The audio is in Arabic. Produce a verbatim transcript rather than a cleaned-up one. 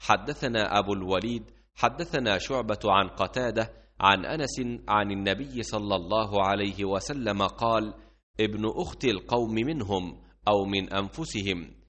حدثنا أبو الوليد حدثنا شعبة عن قتادة عن أنس عن النبي صلى الله عليه وسلم قال: ابن أخت القوم منهم أو من أنفسهم،